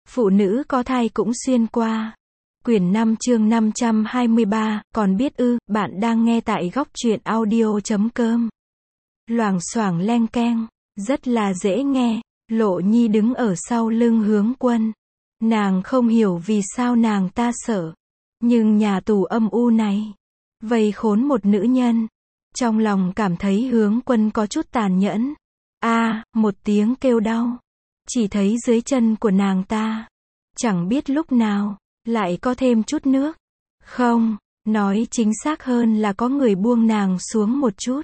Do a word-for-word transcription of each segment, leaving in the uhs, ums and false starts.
Phụ nữ có thai cũng xuyên qua. Quyển năm chương năm trăm hai mươi ba, còn biết ư, bạn đang nghe tại góc truyện audio chấm com. Loảng xoảng leng keng, rất là dễ nghe. Lộ Nhi đứng ở sau lưng Hướng Quân. Nàng không hiểu vì sao nàng ta sợ. Nhưng nhà tù âm u này, vây khốn một nữ nhân. Trong lòng cảm thấy Hướng Quân có chút tàn nhẫn. A, một tiếng kêu đau. Chỉ thấy dưới chân của nàng ta, chẳng biết lúc nào, lại có thêm chút nước. Không, nói chính xác hơn là có người buông nàng xuống một chút.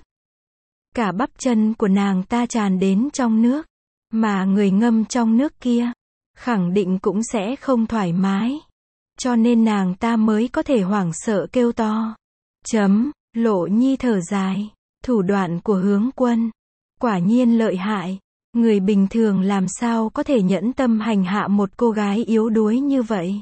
Cả bắp chân của nàng ta tràn đến trong nước. Mà người ngâm trong nước kia, khẳng định cũng sẽ không thoải mái. Cho nên nàng ta mới có thể hoảng sợ kêu to. Chấm, Lộ Nhi thở dài. Thủ đoạn của Hướng Quân, quả nhiên lợi hại. Người bình thường làm sao có thể nhẫn tâm hành hạ một cô gái yếu đuối như vậy.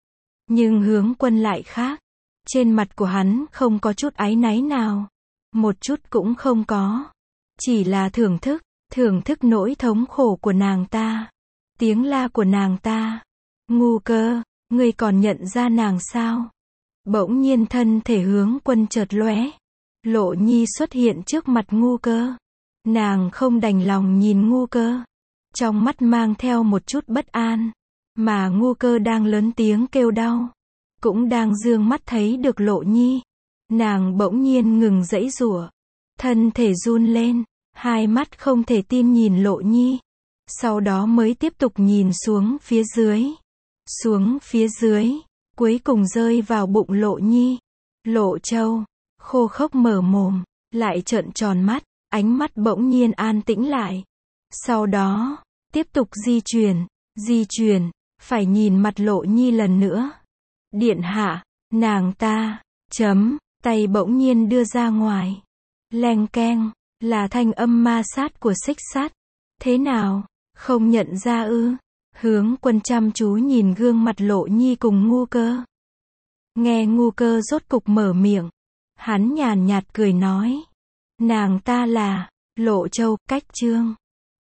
Nhưng Hướng Quân lại khác. Trên mặt của hắn không có chút áy náy nào. Một chút cũng không có. Chỉ là thưởng thức, thưởng thức nỗi thống khổ của nàng ta. Tiếng la của nàng ta. Ngu Cơ, ngươi còn nhận ra nàng sao? Bỗng nhiên thân thể Hướng Quân chợt lóe. Lộ Nhi xuất hiện trước mặt Ngu Cơ. Nàng không đành lòng nhìn Ngu Cơ. Trong mắt mang theo một chút bất an. Mà Ngu Cơ đang lớn tiếng kêu đau. Cũng đang dương mắt thấy được Lộ Nhi. Nàng bỗng nhiên ngừng giãy giụa. Thân thể run lên. Hai mắt không thể tin nhìn Lộ Nhi. Sau đó mới tiếp tục nhìn xuống phía dưới. Xuống phía dưới. Cuối cùng rơi vào bụng Lộ Nhi. Lộ Châu, khô khốc mở mồm. Lại trợn tròn mắt. Ánh mắt bỗng nhiên an tĩnh lại. Sau đó, tiếp tục di chuyển, di chuyển, phải nhìn mặt Lộ Nhi lần nữa. Điện hạ, nàng ta, chấm, tay bỗng nhiên đưa ra ngoài. Leng keng, là thanh âm ma sát của xích sắt. Thế nào, không nhận ra ư? Hướng Quân chăm chú nhìn gương mặt Lộ Nhi cùng Ngu Cơ. Nghe Ngu Cơ rốt cục mở miệng. Hắn nhàn nhạt cười nói. Nàng ta là Lộ Châu, Cách Trương.